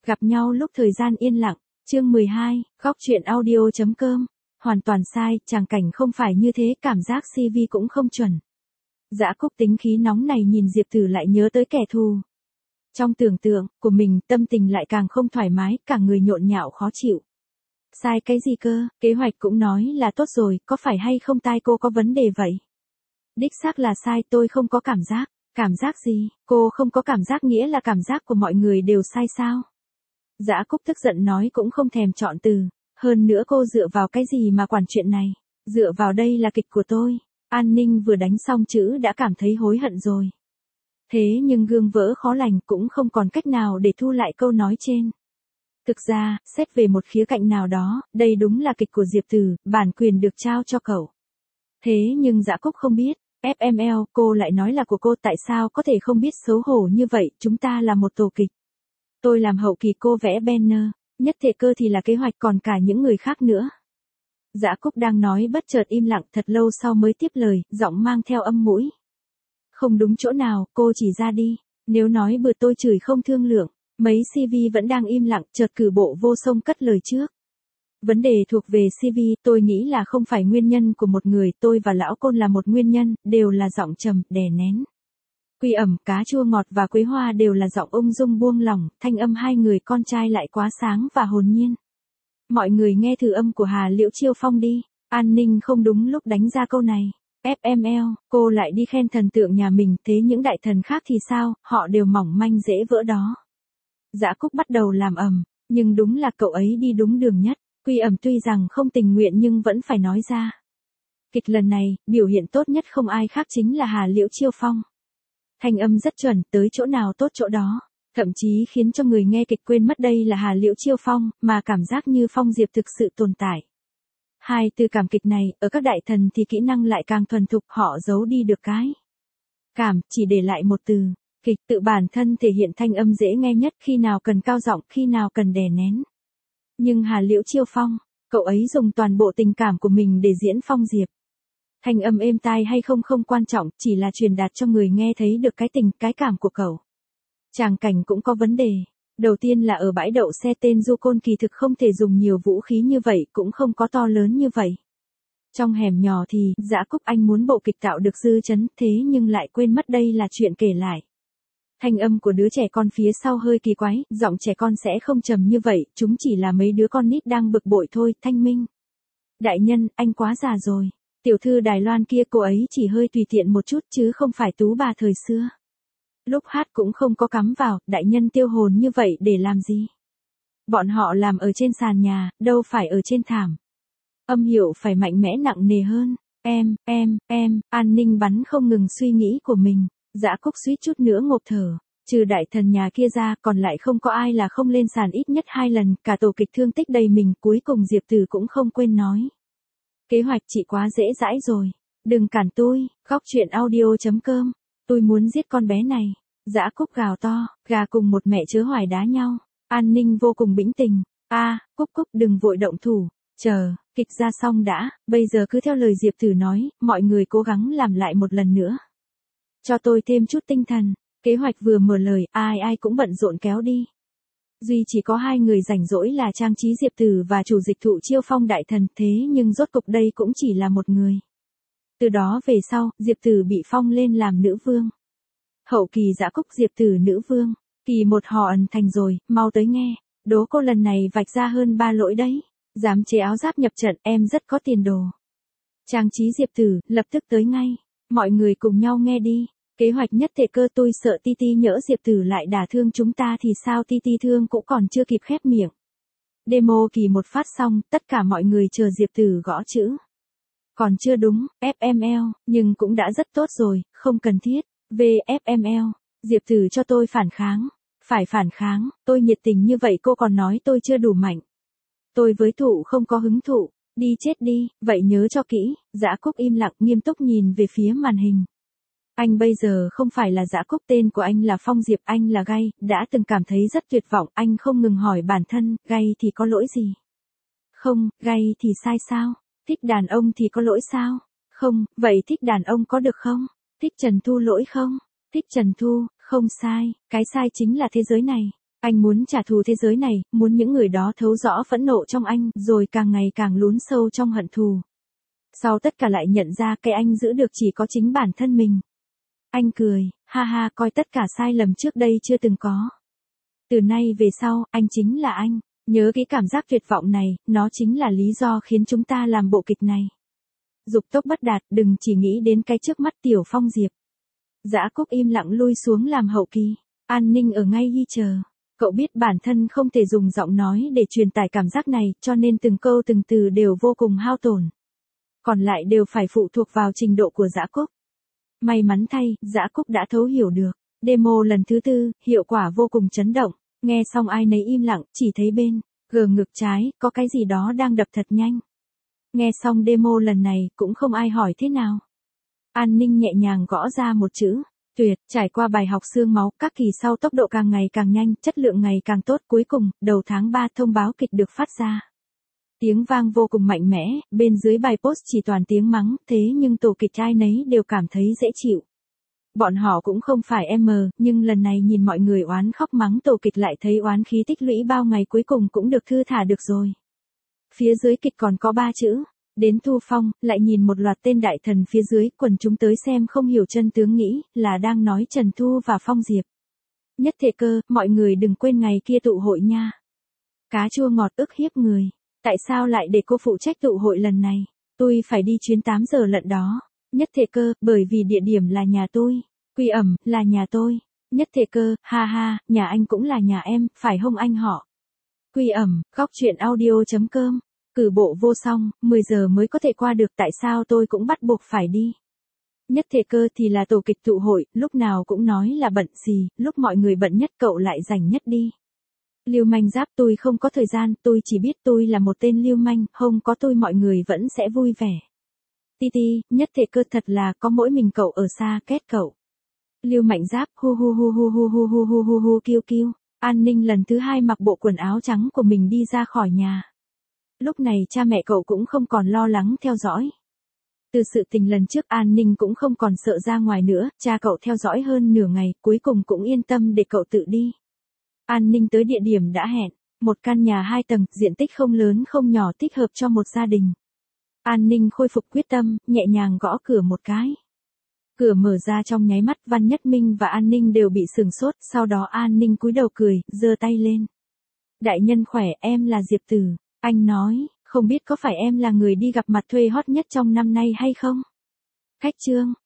Gặp nhau lúc thời gian yên lặng, chương 12, góc truyện audio.com. Hoàn toàn sai, tràng cảnh không phải như thế, cảm giác CV cũng không chuẩn. Dã Cúc tính khí nóng này nhìn Diệp Tử lại nhớ tới kẻ thù. Trong tưởng tượng của mình, tâm tình lại càng không thoải mái, cả người nhộn nhạo khó chịu. Sai cái gì cơ, kế hoạch cũng nói là tốt rồi, có phải hay không tai cô có vấn đề vậy? Đích xác là sai, tôi không có cảm giác. Cảm giác gì, cô không có cảm giác nghĩa là cảm giác của mọi người đều sai sao? Dã Cúc tức giận nói cũng không thèm chọn từ. Hơn nữa cô dựa vào cái gì mà quản chuyện này? Dựa vào đây là kịch của tôi. An Ninh vừa đánh xong chữ đã cảm thấy hối hận rồi. Thế nhưng gương vỡ khó lành cũng không còn cách nào để thu lại câu nói trên. Thực ra, xét về một khía cạnh nào đó, đây đúng là kịch của Diệp Tử, bản quyền được trao cho cậu. Thế nhưng Dã Cúc không biết, FML, cô lại nói là của cô, tại sao có thể không biết xấu hổ như vậy, chúng ta là một tổ kịch. Tôi làm hậu kỳ, cô vẽ banner, nhất thể cơ thì là kế hoạch, còn cả những người khác nữa. Dã Cúc đang nói bất chợt im lặng, thật lâu sau mới tiếp lời, giọng mang theo âm mũi. Không đúng chỗ nào, cô chỉ ra đi, nếu nói bừa tôi chửi không thương lượng. Mấy CV vẫn đang im lặng, chợt cử bộ vô song cất lời trước. Vấn đề thuộc về CV, tôi nghĩ là không phải nguyên nhân của một người, tôi và lão Côn là một nguyên nhân, đều là giọng trầm, đè nén. Quy ẩm, cá chua ngọt và quế hoa đều là giọng ung dung buông lỏng, thanh âm hai người con trai lại quá sáng và hồn nhiên. Mọi người nghe thử âm của Hà Liễu Chiêu Phong đi. An Ninh không đúng lúc đánh ra câu này. FML, cô lại đi khen thần tượng nhà mình, thế những đại thần khác thì sao, họ đều mỏng manh dễ vỡ đó. Dã Cúc bắt đầu làm ầm, nhưng đúng là cậu ấy đi đúng đường nhất. Quy ẩm tuy rằng không tình nguyện nhưng vẫn phải nói ra. Kịch lần này, biểu hiện tốt nhất không ai khác chính là Hà Liễu Chiêu Phong. Thanh âm rất chuẩn, tới chỗ nào tốt chỗ đó. Thậm chí khiến cho người nghe kịch quên mất đây là Hà Liễu Chiêu Phong, mà cảm giác như Phong Diệp thực sự tồn tại. Hai từ cảm kịch này, ở các đại thần thì kỹ năng lại càng thuần thục, họ giấu đi được cái cảm, chỉ để lại một từ. Kịch tự bản thân thể hiện thanh âm dễ nghe nhất, khi nào cần cao giọng, khi nào cần đè nén. Nhưng Hà Liễu Chiêu Phong, cậu ấy dùng toàn bộ tình cảm của mình để diễn Phong Diệp. Thanh âm êm tai hay không không quan trọng, chỉ là truyền đạt cho người nghe thấy được cái tình, cái cảm của cậu. Tràng cảnh cũng có vấn đề. Đầu tiên là ở bãi đậu xe, tên Du Côn kỳ thực không thể dùng nhiều vũ khí như vậy, cũng không có to lớn như vậy. Trong hẻm nhỏ thì, Dã Cúc anh muốn bộ kịch tạo được dư chấn, thế nhưng lại quên mất đây là chuyện kể lại. Thanh âm của đứa trẻ con phía sau hơi kỳ quái, giọng trẻ con sẽ không trầm như vậy, chúng chỉ là mấy đứa con nít đang bực bội thôi, Thanh Minh. Đại nhân, anh quá già rồi. Tiểu thư Đài Loan kia, cô ấy chỉ hơi tùy tiện một chút chứ không phải tú bà thời xưa. Lúc hát cũng không có cắm vào, đại nhân tiêu hồn như vậy để làm gì? Bọn họ làm ở trên sàn nhà, đâu phải ở trên thảm. Âm hiệu phải mạnh mẽ nặng nề hơn. An Ninh bắn không ngừng suy nghĩ của mình. Dã Cúc suýt chút nữa ngộp thở. Trừ đại thần nhà kia ra, còn lại không có ai là không lên sàn ít nhất 2 lần, cả tổ kịch thương tích đầy mình, cuối cùng Diệp Tử cũng không quên nói. Kế hoạch chị quá dễ dãi rồi. Đừng cản tôi, góc truyện audio.com. Tôi muốn giết con bé này. Dã Cúc gào to, gà cùng một mẹ chớ hoài đá nhau. An Ninh vô cùng bĩnh tình. Cúc đừng vội động thủ. Chờ, kịch ra xong đã, bây giờ cứ theo lời Diệp Tử nói, mọi người cố gắng làm lại một lần nữa. Cho tôi thêm chút tinh thần. Kế hoạch vừa mở lời, ai cũng bận rộn kéo đi. Duy chỉ có 2 người rảnh rỗi là trang trí Diệp Tử và chủ dịch thụ Chiêu Phong đại thần, thế nhưng rốt cục đây cũng chỉ là một người. Từ đó về sau, Diệp Tử bị phong lên làm nữ vương. Hậu kỳ Dã Cúc, Diệp Tử nữ vương. Kỳ 1 họ ẩn thành rồi, mau tới nghe. Đố cô lần này vạch ra hơn 3 lỗi đấy. Dám chế áo giáp nhập trận, em rất có tiền đồ. Trang trí Diệp Tử, lập tức tới ngay. Mọi người cùng nhau nghe đi. Kế hoạch nhất thể cơ, tôi sợ Titi nhỡ Diệp Tử lại đả thương chúng ta thì sao, Titi thương cũng còn chưa kịp khép miệng. Demo kỳ 1 phát xong, tất cả mọi người chờ Diệp Tử gõ chữ. Còn chưa đúng, FML, nhưng cũng đã rất tốt rồi, không cần thiết. VFML, Diệp Tử cho tôi phản kháng. Phải phản kháng, tôi nhiệt tình như vậy cô còn nói tôi chưa đủ mạnh. Tôi với thụ không có hứng thụ, đi chết đi, vậy nhớ cho kỹ. Dã Cúc im lặng nghiêm túc nhìn về phía màn hình. Anh bây giờ không phải là Dã Cúc, tên của anh là Phong Diệp, anh là gay, đã từng cảm thấy rất tuyệt vọng, anh không ngừng hỏi bản thân, gay thì có lỗi gì? Không, gay thì sai sao? Thích đàn ông thì có lỗi sao? Không, vậy thích đàn ông có được không? Thích Trần Thu lỗi không? Thích Trần Thu, không sai, cái sai chính là thế giới này. Anh muốn trả thù thế giới này, muốn những người đó thấu rõ phẫn nộ trong anh, rồi càng ngày càng lún sâu trong hận thù. Sau tất cả lại nhận ra cái anh giữ được chỉ có chính bản thân mình. Anh cười, ha ha, coi tất cả sai lầm trước đây chưa từng có. Từ nay về sau, anh chính là anh. Nhớ cái cảm giác tuyệt vọng này, nó chính là lý do khiến chúng ta làm bộ kịch này. Dục tốc bất đạt, đừng chỉ nghĩ đến cái trước mắt Tiểu Phong Diệp. Dã Cúc im lặng lui xuống làm hậu kỳ. An Ninh ở ngay ghi chờ. Cậu biết bản thân không thể dùng giọng nói để truyền tải cảm giác này, cho nên từng câu từng từ đều vô cùng hao tổn. Còn lại đều phải phụ thuộc vào trình độ của Dã Cúc. May mắn thay, Dã Cúc đã thấu hiểu được. Demo lần thứ 4, hiệu quả vô cùng chấn động. Nghe xong ai nấy im lặng, chỉ thấy bên gờ ngực trái, có cái gì đó đang đập thật nhanh. Nghe xong demo lần này, cũng không ai hỏi thế nào. An Ninh nhẹ nhàng gõ ra một chữ. Tuyệt, trải qua bài học xương máu, các kỳ sau tốc độ càng ngày càng nhanh, chất lượng ngày càng tốt. Cuối cùng, đầu tháng 3 thông báo kịch được phát ra. Tiếng vang vô cùng mạnh mẽ, bên dưới bài post chỉ toàn tiếng mắng, thế nhưng tổ kịch ai nấy đều cảm thấy dễ chịu. Bọn họ cũng không phải nhưng lần này nhìn mọi người oán khóc mắng tổ kịch lại thấy oán khí tích lũy bao ngày cuối cùng cũng được thư thả được rồi. Phía dưới kịch còn có 3 chữ. Đến Thu Phong, lại nhìn một loạt tên đại thần phía dưới, quần chúng tới xem không hiểu chân tướng nghĩ, là đang nói Trần Thu và Phong Diệp. Nhất Thể Cơ, mọi người đừng quên ngày kia tụ hội nha. Cá chua ngọt ức hiếp người. Tại sao lại để cô phụ trách tụ hội lần này? Tôi phải đi chuyến 8 giờ lận đó. Nhất Thể Cơ, bởi vì địa điểm là nhà tôi. Quy Ẩm, là nhà tôi. Nhất Thể Cơ, ha ha, nhà anh cũng là nhà em, phải không anh họ? Quy Ẩm, góc truyện audio.com. Cử bộ vô song, 10 giờ mới có thể qua được, tại sao tôi cũng bắt buộc phải đi? Nhất Thể Cơ thì là tổ kịch tụ hội, lúc nào cũng nói là bận gì, lúc mọi người bận nhất cậu lại rảnh nhất đi. Lưu manh giáp, tôi không có thời gian, tôi chỉ biết tôi là một tên lưu manh, không có tôi mọi người vẫn sẽ vui vẻ. Ti, Nhất Thể Cơ thật là có mỗi mình cậu ở xa, kết cậu. Lưu Mạnh Giáp, hu hu hu hu hu hu hu hu hu hu kiêu kiêu. An Ninh lần thứ 2 mặc bộ quần áo trắng của mình đi ra khỏi nhà. Lúc này cha mẹ cậu cũng không còn lo lắng theo dõi. Từ sự tình lần trước An Ninh cũng không còn sợ ra ngoài nữa, cha cậu theo dõi hơn nửa ngày, cuối cùng cũng yên tâm để cậu tự đi. An Ninh tới địa điểm đã hẹn, một căn nhà 2 tầng, diện tích không lớn không nhỏ, thích hợp cho một gia đình. An Ninh khôi phục quyết tâm, nhẹ nhàng gõ cửa một cái. Cửa mở ra trong nháy mắt, Văn Nhất Minh và An Ninh đều bị sửng sốt, sau đó An Ninh cúi đầu cười, giơ tay lên. Đại nhân khỏe, em là Diệp Tử. Anh nói, không biết có phải em là người đi gặp mặt thuê hot nhất trong năm nay hay không? Khách trương,